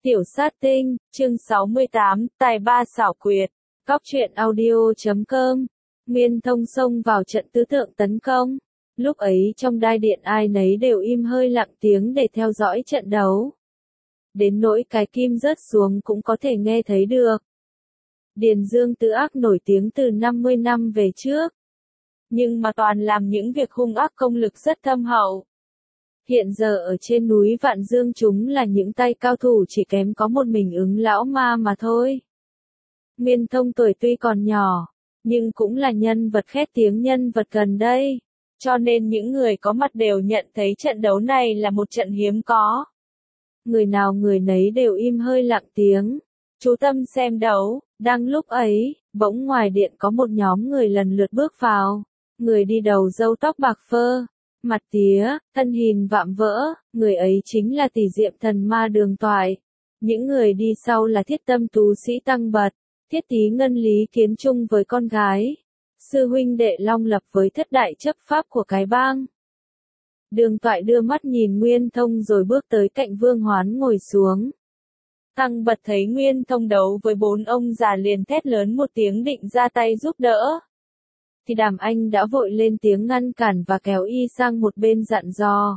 Tiểu sát tinh, chương 68, tài ba xảo quyệt, Cóc truyện audio.com. Nguyên Thông xông vào trận tứ tượng tấn công. Lúc ấy trong đai điện ai nấy đều im hơi lặng tiếng để theo dõi trận đấu. Đến nỗi cái kim rớt xuống cũng có thể nghe thấy được. Điền Dương Tự Ác nổi tiếng từ 50 năm về trước. Nhưng mà toàn làm những việc hung ác, công lực rất thâm hậu. Hiện giờ ở trên núi Vạn Dương chúng là những tay cao thủ chỉ kém có một mình Ứng lão ma mà thôi. Nguyên Thông tuổi tuy còn nhỏ, nhưng cũng là nhân vật khét tiếng, nhân vật gần đây. Cho nên những người có mặt đều nhận thấy trận đấu này là một trận hiếm có. Người nào người nấy đều im hơi lặng tiếng, chú tâm xem đấu. Đang lúc ấy, bỗng ngoài điện có một nhóm người lần lượt bước vào. Người đi đầu râu tóc bạc phơ, mặt tía, thân hình vạm vỡ, người ấy chính là Tỷ Diệm Thần Ma Đường Toại. Những người đi sau là Thiết Tâm Tú Sĩ Tăng Bật, Thiết Tí Ngân Lý Kiến Trung với con gái, sư huynh đệ Long Lập với thất đại chấp pháp của cái bang. Đường Toại đưa mắt nhìn Nguyên Thông rồi bước tới cạnh Vương Hoán ngồi xuống. Tăng Bật thấy Nguyên Thông đấu với bốn ông già liền thét lớn một tiếng định ra tay giúp đỡ. Thì Đàm Anh đã vội lên tiếng ngăn cản và kéo y sang một bên dặn dò.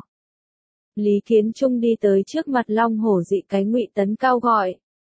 Lý Kiến Trung đi tới trước mặt Long Hổ Dị cái Ngụy Tấn cao gọi.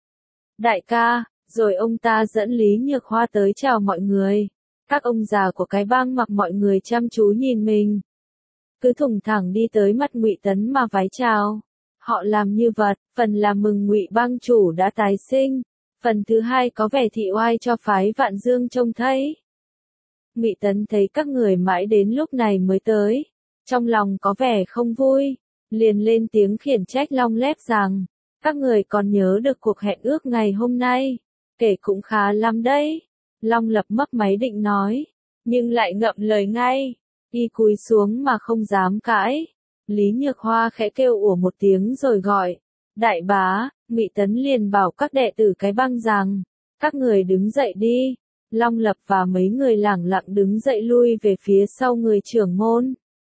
Đại ca, rồi ông ta dẫn Lý Nhược Hoa tới chào mọi người. Các ông già của cái bang mặc mọi người chăm chú nhìn mình. Cứ thủng thẳng đi tới mặt Ngụy Tấn mà vái chào. Họ làm như vật, phần là mừng Ngụy bang chủ đã tái sinh, phần thứ hai có vẻ thị oai cho phái Vạn Dương trông thấy. Ngụy Tấn thấy các người mãi đến lúc này mới tới, trong lòng có vẻ không vui, liền lên tiếng khiển trách Long Lép rằng, các người còn nhớ được cuộc hẹn ước ngày hôm nay, kể cũng khá lắm đấy. Long Lập mấp máy định nói, nhưng lại ngậm lời ngay, y cúi xuống mà không dám cãi. Lý Nhược Hoa khẽ kêu ủa một tiếng rồi gọi, đại bá. Ngụy Tấn liền bảo các đệ tử cái bang rằng, các người đứng dậy đi. Long Lập và mấy người lẳng lặng đứng dậy lui về phía sau người trưởng môn.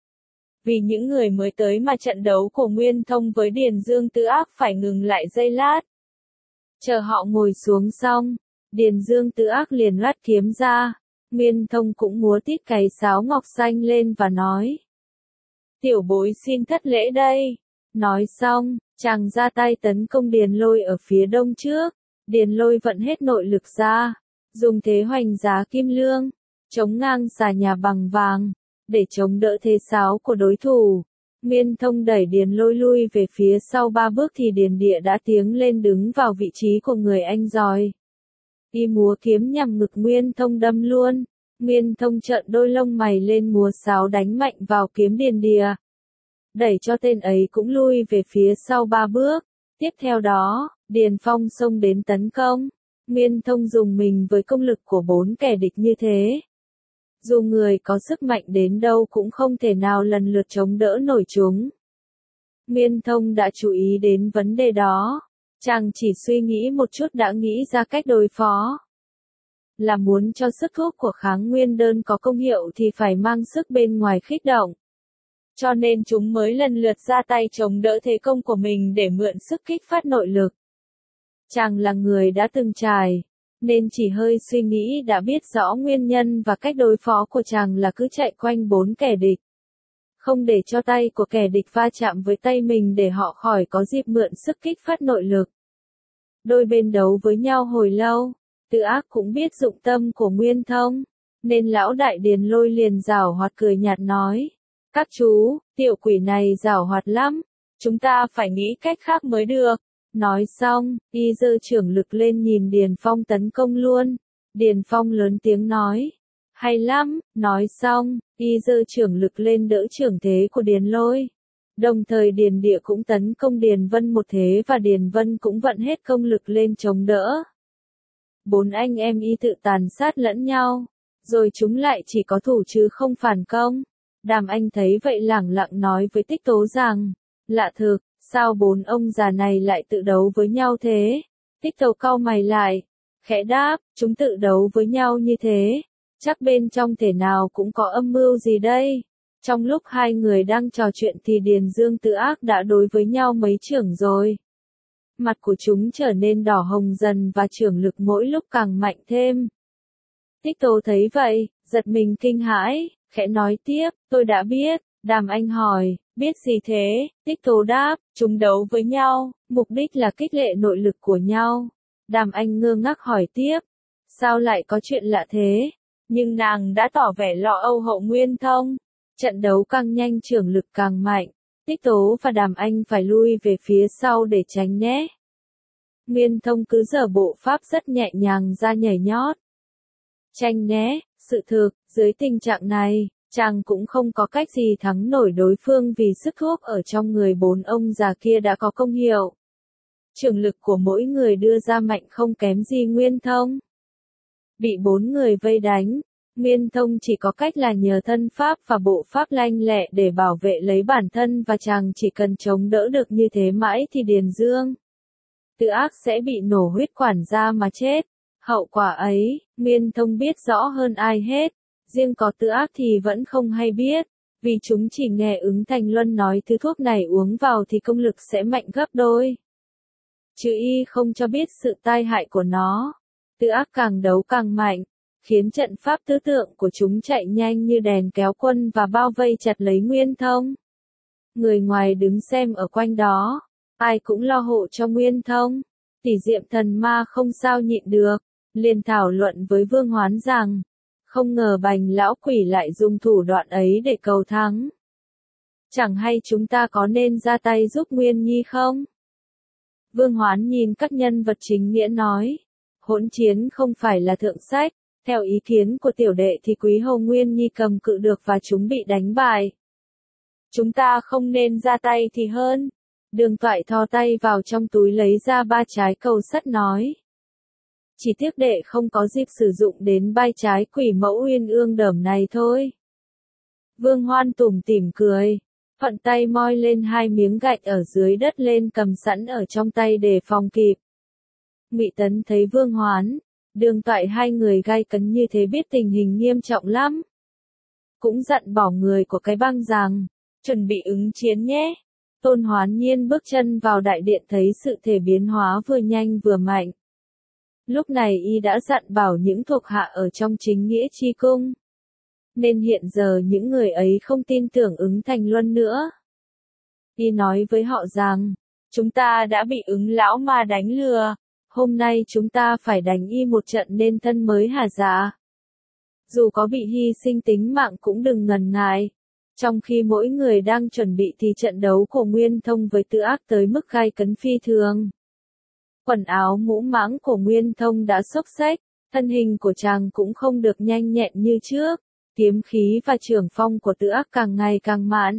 Vì những người mới tới mà trận đấu của Nguyên Thông với Điền Dương Tự Ác phải ngừng lại giây lát. Chờ họ ngồi xuống xong, Điền Dương Tự Ác liền loát kiếm ra, Nguyên Thông cũng múa tít cái sáo ngọc xanh lên và nói. Tiểu bối xin thất lễ đây. Nói xong, chàng ra tay tấn công Điền Lôi ở phía đông trước. Điền Lôi vận hết nội lực ra, dùng thế hoành giá kim lương, chống ngang xà nhà bằng vàng, để chống đỡ thế sáo của đối thủ. Nguyên Thông đẩy Điền Lôi lui về phía sau 3 bước thì Điền Địa đã tiến lên đứng vào vị trí của người anh giỏi. Y múa kiếm nhằm ngực Nguyên Thông đâm luôn. Nguyên Thông trợn đôi lông mày lên múa sáo đánh mạnh vào kiếm Điền Địa, đẩy cho tên ấy cũng lui về phía sau 3 bước. Tiếp theo đó, Điền Phong xông đến tấn công. Nguyên Thông dùng mình với công lực của 4 kẻ địch như thế. Dù người có sức mạnh đến đâu cũng không thể nào lần lượt chống đỡ nổi chúng. Nguyên Thông đã chú ý đến vấn đề đó. Chàng chỉ suy nghĩ một chút đã nghĩ ra cách đối phó. Là muốn cho sức thuốc của kháng nguyên đơn có công hiệu thì phải mang sức bên ngoài khích động. Cho nên chúng mới lần lượt ra tay chống đỡ thế công của mình để mượn sức kích phát nội lực. Chàng là người đã từng trải, nên chỉ hơi suy nghĩ đã biết rõ nguyên nhân và cách đối phó của chàng là cứ chạy quanh 4 kẻ địch. Không để cho tay của kẻ địch va chạm với tay mình để họ khỏi có dịp mượn sức kích phát nội lực. Đôi bên đấu với nhau hồi lâu, Tự Ác cũng biết dụng tâm của Nguyên Thông, nên lão đại Điền Lôi liền giảo hoạt cười nhạt nói. Các chú, tiểu quỷ này giảo hoạt lắm, chúng ta phải nghĩ cách khác mới được. Nói xong, y giơ trưởng lực lên nhìn Điền Phong tấn công luôn. Điền Phong lớn tiếng nói. Hay lắm. Nói xong, y giơ trưởng lực lên đỡ trưởng thế của Điền Lôi. Đồng thời Điền Địa cũng tấn công Điền Vân một thế và Điền Vân cũng vận hết công lực lên chống đỡ. 4 anh em y tự tàn sát lẫn nhau, rồi chúng lại chỉ có thủ chứ không phản công. Đàm Anh thấy vậy lẳng lặng nói với Tích Tố rằng, lạ thực, sao 4 ông già này lại tự đấu với nhau thế? Tích Tố cau mày lại, khẽ đáp, chúng tự đấu với nhau như thế, chắc bên trong thể nào cũng có âm mưu gì đây. Trong lúc hai người đang trò chuyện thì Điền Dương Tự Ác đã đối với nhau mấy chưởng rồi. Mặt của chúng trở nên đỏ hồng dần và trưởng lực mỗi lúc càng mạnh thêm. Tích Tố thấy vậy, giật mình kinh hãi, khẽ nói tiếp, tôi đã biết. Đàm Anh hỏi, biết gì thế? Tích Tố đáp, chúng đấu với nhau, mục đích là kích lệ nội lực của nhau. Đàm Anh ngơ ngác hỏi tiếp, sao lại có chuyện lạ thế? Nhưng nàng đã tỏ vẻ lo âu Hậu Nguyên Thông. Trận đấu càng nhanh trưởng lực càng mạnh. Tích Tố và Đàm Anh phải lui về phía sau để tránh né. Nguyên Thông cứ dở bộ pháp rất nhẹ nhàng ra nhảy nhót. Tranh né, sự thực, dưới tình trạng này, chàng cũng không có cách gì thắng nổi đối phương vì sức thuốc ở trong người bốn ông già kia đã có công hiệu. Trưởng lực của mỗi người đưa ra mạnh không kém gì Nguyên Thông. Bị bốn người vây đánh, Nguyên Thông chỉ có cách là nhờ thân pháp và bộ pháp lanh lẹ để bảo vệ lấy bản thân và chàng chỉ cần chống đỡ được như thế mãi thì Điền Dương Tự Ác sẽ bị nổ huyết quản ra mà chết. Hậu quả ấy, Nguyên Thông biết rõ hơn ai hết, riêng có Tự Ác thì vẫn không hay biết, vì chúng chỉ nghe Ứng Thành Luân nói thứ thuốc này uống vào thì công lực sẽ mạnh gấp đôi. Chứ y không cho biết sự tai hại của nó. Tự Ác càng đấu càng mạnh, khiến trận pháp tứ tượng của chúng chạy nhanh như đèn kéo quân và bao vây chặt lấy Nguyên Thông. Người ngoài đứng xem ở quanh đó, ai cũng lo hộ cho Nguyên Thông. Tỷ Diệm Thần Ma không sao nhịn được, liền thảo luận với Vương Hoán rằng, không ngờ Bành lão quỷ lại dùng thủ đoạn ấy để cầu thắng. Chẳng hay chúng ta có nên ra tay giúp Nguyên Nhi không? Vương Hoán nhìn các nhân vật chính nghĩa nói, hỗn chiến không phải là thượng sách, theo ý kiến của tiểu đệ thì Quý Hầu Nguyên Nhi cầm cự được và chúng bị đánh bại. Chúng ta không nên ra tay thì hơn. Đường Toại thò tay vào trong túi lấy ra 3 trái cầu sắt nói. Chỉ tiếc đệ không có dịp sử dụng đến 3 trái quỷ mẫu uyên ương đởm này thôi. Vương Hoan tủm tỉm cười, thuận tay moi lên 2 miếng gạch ở dưới đất lên cầm sẵn ở trong tay để phòng kịp. Ngụy Tấn thấy Vương Hoán, Đường Toại hai người gay cấn như thế biết tình hình nghiêm trọng lắm. Cũng dặn bỏ người của cái băng rằng, chuẩn bị ứng chiến nhé. Tôn Hoán Nhiên bước chân vào đại điện thấy sự thể biến hóa vừa nhanh vừa mạnh. Lúc này y đã dặn bảo những thuộc hạ ở trong chính nghĩa chi cung. Nên hiện giờ những người ấy không tin tưởng Ứng Thành Luân nữa. Y nói với họ rằng, chúng ta đã bị Ứng lão ma đánh lừa. Hôm nay chúng ta phải đánh y một trận nên thân mới hả dạ. Dù có bị hy sinh tính mạng cũng đừng ngần ngại. Trong khi mỗi người đang chuẩn bị thì trận đấu của Nguyên Thông với Tự Ác tới mức gay cấn phi thường. Quần áo mũ mãng của Nguyên Thông đã xốc xếch, thân hình của chàng cũng không được nhanh nhẹn như trước, kiếm khí và trường phong của Tự Ác càng ngày càng mãn.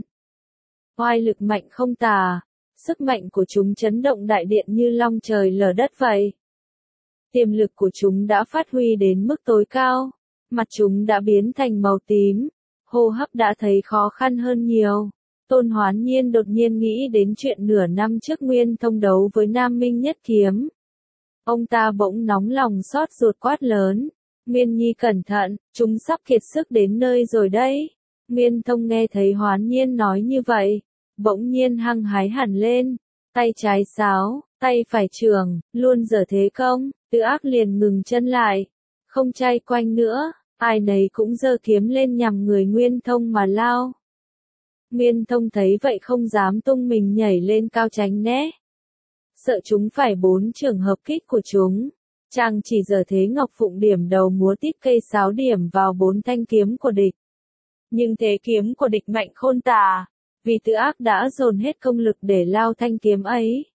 Oai lực mạnh không tả, sức mạnh của chúng chấn động đại điện như long trời lở đất vậy. Tiềm lực của chúng đã phát huy đến mức tối cao, mặt chúng đã biến thành màu tím. Hô hấp đã thấy khó khăn hơn nhiều. Tôn Hoán Nhiên đột nhiên nghĩ đến chuyện nửa năm trước Nguyên Thông đấu với Nam Minh Nhất Kiếm. Ông ta bỗng nóng lòng xót ruột quát lớn. Nguyên Nhi cẩn thận, chúng sắp kiệt sức đến nơi rồi đấy. Nguyên Thông nghe thấy Hoán Nhiên nói như vậy, bỗng nhiên hăng hái hẳn lên. Tay trái sáo, tay phải trường, luôn giở thế công, Tự Ác liền ngừng chân lại. Không chay quanh nữa. Ai nấy cũng giơ kiếm lên nhằm người Nguyên Thông mà lao. Nguyên Thông thấy vậy không dám tung mình nhảy lên cao tránh né. Sợ chúng phải 4 trường hợp kích của chúng. Chàng chỉ giở thế Ngọc Phụng điểm đầu múa tít cây sáo điểm vào 4 thanh kiếm của địch. Nhưng thế kiếm của địch mạnh khôn tả, vì Tự Ác đã dồn hết công lực để lao thanh kiếm ấy.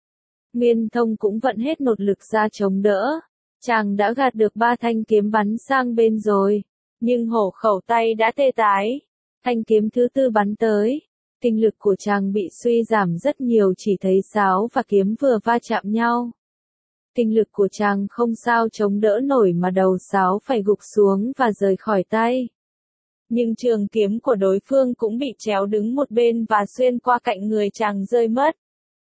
Nguyên Thông cũng vận hết nội lực ra chống đỡ. Chàng đã gạt được 3 thanh kiếm bắn sang bên rồi, nhưng hổ khẩu tay đã tê tái. Thanh kiếm thứ 4 bắn tới, kinh lực của chàng bị suy giảm rất nhiều, chỉ thấy sáo và kiếm vừa va chạm nhau. Kinh lực của chàng không sao chống đỡ nổi mà đầu sáo phải gục xuống và rời khỏi tay. Nhưng trường kiếm của đối phương cũng bị chéo đứng một bên và xuyên qua cạnh người chàng rơi mất.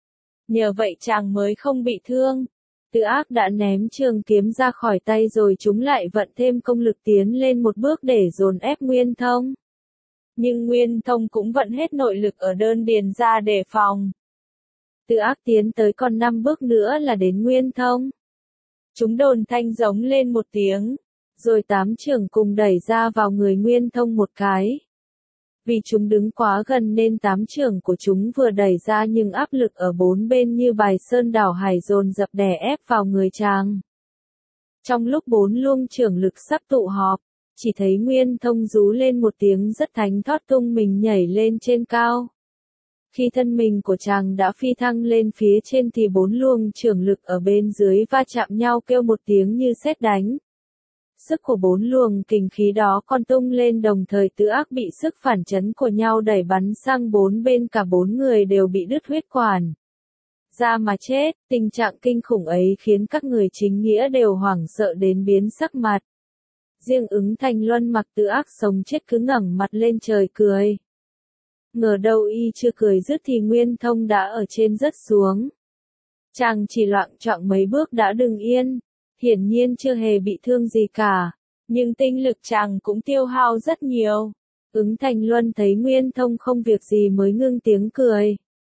Nhờ vậy chàng mới không bị thương. Tự Ác đã ném trường kiếm ra khỏi tay rồi chúng lại vận thêm công lực tiến lên một bước để dồn ép Nguyên Thông. Nhưng Nguyên Thông cũng vận hết nội lực ở đơn điền ra để phòng. Từ Ác tiến tới còn 5 bước nữa là đến Nguyên Thông. Chúng đồn thanh giống lên một tiếng, rồi 8 trưởng cùng đẩy ra vào người Nguyên Thông một cái. Vì chúng đứng quá gần nên 8 trưởng của chúng vừa đẩy ra nhưng áp lực ở bốn bên như bài sơn đảo hải dồn dập đè ép vào người chàng. Trong lúc 4 luông trưởng lực sắp tụ họp, chỉ thấy Nguyên Thông rú lên một tiếng rất thánh thót tung mình nhảy lên trên cao. Khi thân mình của chàng đã phi thăng lên phía trên thì 4 luồng trưởng lực ở bên dưới va chạm nhau kêu một tiếng như sét đánh. Sức của 4 luồng kình khí đó còn tung lên đồng thời Tứ Ác bị sức phản chấn của nhau đẩy bắn sang bốn bên, cả 4 người đều bị đứt huyết quản ra mà chết. Tình trạng kinh khủng ấy khiến các người chính nghĩa đều hoảng sợ đến biến sắc mặt. Riêng Ứng Thanh Luân mặc Tứ Ác sống chết cứ ngẩng mặt lên trời cười. Ngờ đâu y chưa cười dứt thì Nguyên Thông đã ở trên rớt xuống. Chàng chỉ loạng choạng mấy bước đã đứng yên, hiển nhiên chưa hề bị thương gì cả, nhưng tinh lực chàng cũng tiêu hao rất nhiều. Ứng Thanh Luân thấy Nguyên Thông không việc gì mới ngưng tiếng cười.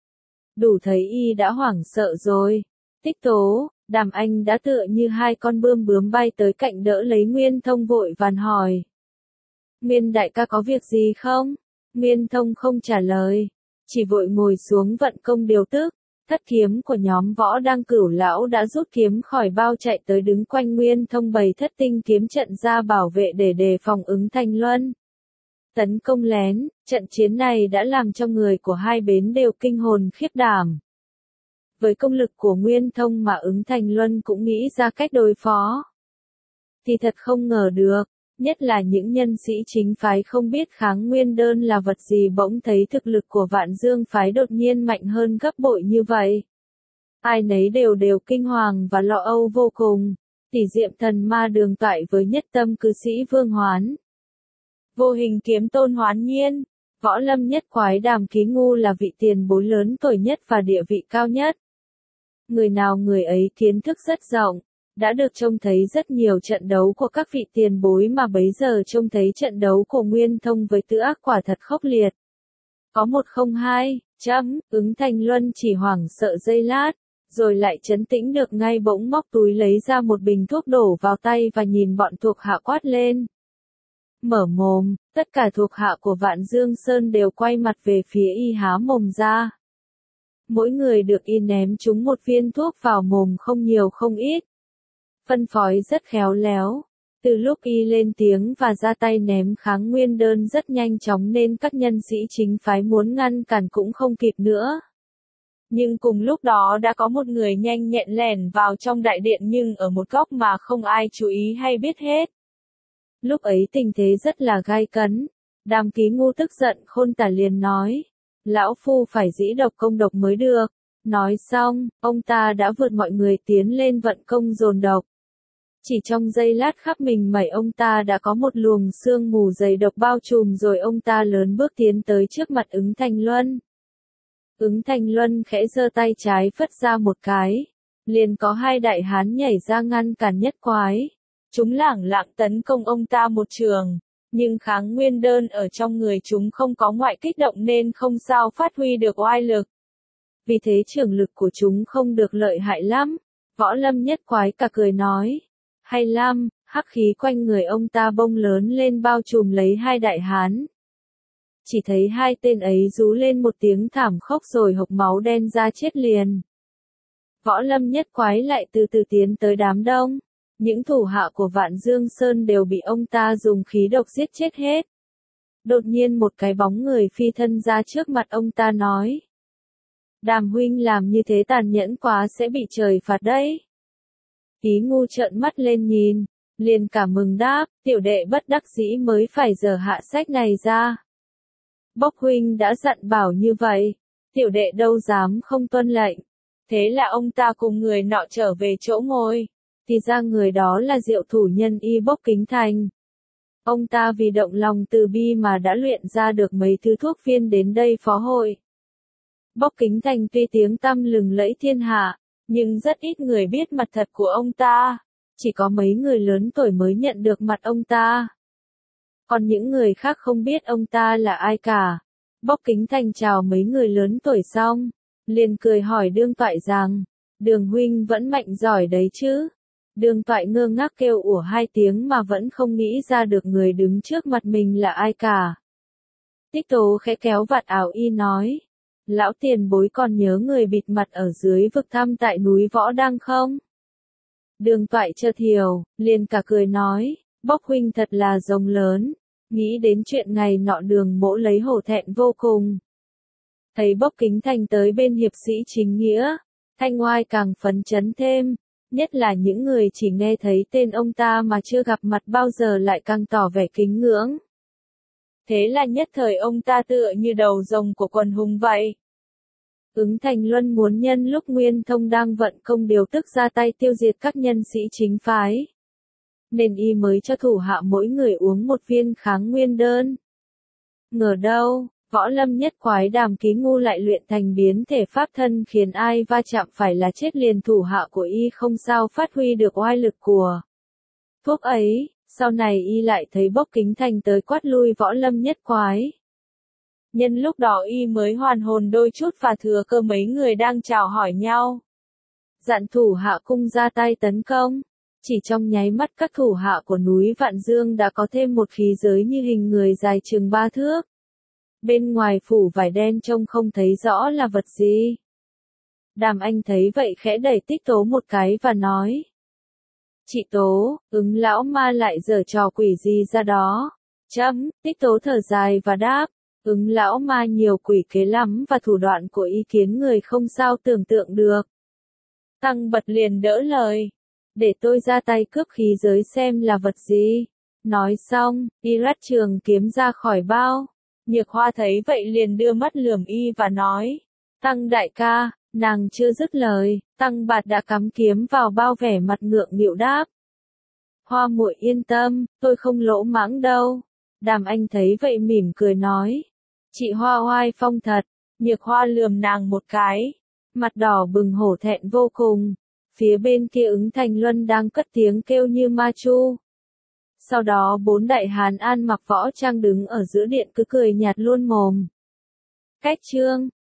Đủ thấy y đã hoảng sợ rồi. Tích Tố, Đàm Anh đã tựa như hai con bươm bướm bay tới cạnh đỡ lấy Nguyên Thông vội vàng hỏi. Nguyên đại ca có việc gì không? Nguyên Thông không trả lời, chỉ vội ngồi xuống vận công điều tức. Thất kiếm của nhóm Võ Đăng Cửu lão đã rút kiếm khỏi bao chạy tới đứng quanh Nguyên Thông bày thất tinh kiếm trận ra bảo vệ để đề phòng Ứng Thanh Luân. Tấn công lén, trận chiến này đã làm cho người của hai bên đều kinh hồn khiếp đảm. Với công lực của Nguyên Thông mà Ứng Thanh Luân cũng nghĩ ra cách đối phó. Thì thật không ngờ được. Nhất là những nhân sĩ chính phái không biết kháng nguyên đơn là vật gì bỗng thấy thực lực của Vạn Dương phái đột nhiên mạnh hơn gấp bội như vậy. Ai nấy đều kinh hoàng và lo âu vô cùng. Tỷ Diệm Thần Ma đường toại với nhất tâm cư sĩ Vương Hoán. Vô Hình Kiếm Tôn Hoán Nhiên. Võ Lâm Nhất Quái Đàm Ký Ngu là vị tiền bối lớn tuổi nhất và địa vị cao nhất. Người nào người ấy kiến thức rất rộng. Đã được trông thấy rất nhiều trận đấu của các vị tiền bối mà bấy giờ trông thấy trận đấu của Nguyên Thông với Tứ Ác quả thật khốc liệt. Có 102, Ứng Thanh Luân chỉ hoảng sợ giây lát, rồi lại trấn tĩnh được ngay bỗng móc túi lấy ra một bình thuốc đổ vào tay và nhìn bọn thuộc hạ quát lên. Mở mồm, tất cả thuộc hạ của Vạn Dương Sơn đều quay mặt về phía y há mồm ra. Mỗi người được y ném trúng một viên thuốc vào mồm không nhiều không ít. Phân phối rất khéo léo. Từ lúc y lên tiếng và ra tay ném kháng nguyên đơn rất nhanh chóng nên các nhân sĩ chính phái muốn ngăn cản cũng không kịp nữa. Nhưng cùng lúc đó đã có một người nhanh nhẹn lẻn vào trong đại điện nhưng ở một góc mà không ai chú ý hay biết hết. Lúc ấy tình thế rất là gai cấn. Đàm Ký Ngu tức giận khôn tả liền nói. Lão phu phải dĩ độc công độc mới được. Nói xong, ông ta đã vượt mọi người tiến lên vận công dồn độc. Chỉ trong giây lát khắp mình mẩy ông ta đã có một luồng sương mù dày độc bao trùm rồi ông ta lớn bước tiến tới trước mặt Ứng Thanh Luân. Ứng Thanh Luân khẽ giơ tay trái phất ra một cái. Liền có hai đại hán nhảy ra ngăn cản Nhất Quái. Chúng lẳng lặng tấn công ông ta một trường. Nhưng kháng nguyên đơn ở trong người chúng không có ngoại kích động nên không sao phát huy được oai lực. Vì thế trường lực của chúng không được lợi hại lắm. Võ Lâm Nhất Quái cả cười nói. Hay lắm, hắc khí quanh người ông ta bông lớn lên bao trùm lấy hai đại hán. Chỉ thấy hai tên ấy rú lên một tiếng thảm khốc rồi hộc máu đen ra chết liền. Võ Lâm Nhất Quái lại từ từ tiến tới đám đông. Những thủ hạ của Vạn Dương Sơn đều bị ông ta dùng khí độc giết chết hết. Đột nhiên một cái bóng người phi thân ra trước mặt ông ta nói. Đàm huynh làm như thế tàn nhẫn quá sẽ bị trời phạt đấy. Ký Ngu trợn mắt lên nhìn, liền cả mừng đáp, tiểu đệ bất đắc dĩ mới phải dở hạ sách này ra. Bốc huynh đã dặn bảo như vậy, tiểu đệ đâu dám không tuân lệnh. Thế là ông ta cùng người nọ trở về chỗ ngồi, thì ra người đó là Diệu thủ nhân y Bốc Kính Thành. Ông ta vì động lòng từ bi mà đã luyện ra được mấy thứ thuốc viên đến đây phó hội. Bốc Kính Thành tuy tiếng tăm lừng lẫy thiên hạ, nhưng rất ít người biết mặt thật của ông ta, chỉ có mấy người lớn tuổi mới nhận được mặt ông ta. Còn những người khác không biết ông ta là ai cả. Bốc Kính Thành chào mấy người lớn tuổi xong, liền cười hỏi Đường Toại rằng, Đường huynh vẫn mạnh giỏi đấy chứ. Đường Toại ngơ ngác kêu ủa hai tiếng mà vẫn không nghĩ ra được người đứng trước mặt mình là ai cả. Tích Tố khẽ kéo vạt áo y nói, lão tiền bối còn nhớ người bịt mặt ở dưới vực thăm tại núi Võ Đăng không? Đường Toại chợt hiểu, liền cả cười nói, Bốc huynh thật là rồng lớn, nghĩ đến chuyện ngày nọ Đường mỗ lấy hổ thẹn vô cùng. Thấy Bốc Kính Thành tới bên hiệp sĩ chính nghĩa, Thanh Oai càng phấn chấn thêm, nhất là những người chỉ nghe thấy tên ông ta mà chưa gặp mặt bao giờ lại càng tỏ vẻ kính ngưỡng. Thế là nhất thời ông ta tựa như đầu rồng của quần hùng vậy. Ứng Thành Luân muốn nhân lúc Nguyên Thông đang vận công điều tức ra tay tiêu diệt các nhân sĩ chính phái, nên y mới cho thủ hạ mỗi người uống một viên kháng nguyên đơn. Ngờ đâu, Võ Lâm Nhất Quái Đàm Ký Ngu lại luyện thành biến thể pháp thân khiến ai va chạm phải là chết liền, thủ hạ của y không sao phát huy được oai lực của thuốc ấy. Sau này y lại thấy Bốc Kính Thành tới quát lui Võ Lâm Nhất Quái. Nhân lúc đó y mới hoàn hồn đôi chút và thừa cơ mấy người đang chào hỏi nhau, dặn thủ hạ cung ra tay tấn công. Chỉ trong nháy mắt các thủ hạ của núi Vạn Dương đã có thêm một khí giới như hình người dài chừng 3 thước. Bên ngoài phủ vải đen trông không thấy rõ là vật gì. Đàm Anh thấy vậy khẽ đẩy Tích Tố một cái và nói, chị Tố, Ứng lão ma lại giở trò quỷ gì ra đó? Tích Tố thở dài và đáp, Ứng lão ma nhiều quỷ kế lắm và thủ đoạn của y khiến người không sao tưởng tượng được. Tăng Bật liền đỡ lời, để tôi ra tay cướp khí giới xem là vật gì. Nói xong, y rắt trường kiếm ra khỏi bao. Nhược Hoa thấy vậy liền đưa mắt lườm y và nói, Tăng đại ca. Nàng chưa dứt lời, Tăng Bạt đã cắm kiếm vào bao, vẻ mặt ngượng nghịu đáp, Hoa muội yên tâm, tôi không lỗ mãng đâu. Đàm Anh thấy vậy mỉm cười nói, chị Hoa oai phong thật. Nhược Hoa lườm nàng một cái, mặt đỏ bừng hổ thẹn vô cùng. Phía bên kia Ứng Thành Luân đang cất tiếng kêu như ma chu. Sau đó 4 đại hán ăn mặc võ trang đứng ở giữa điện cứ cười nhạt luôn mồm. Cách chương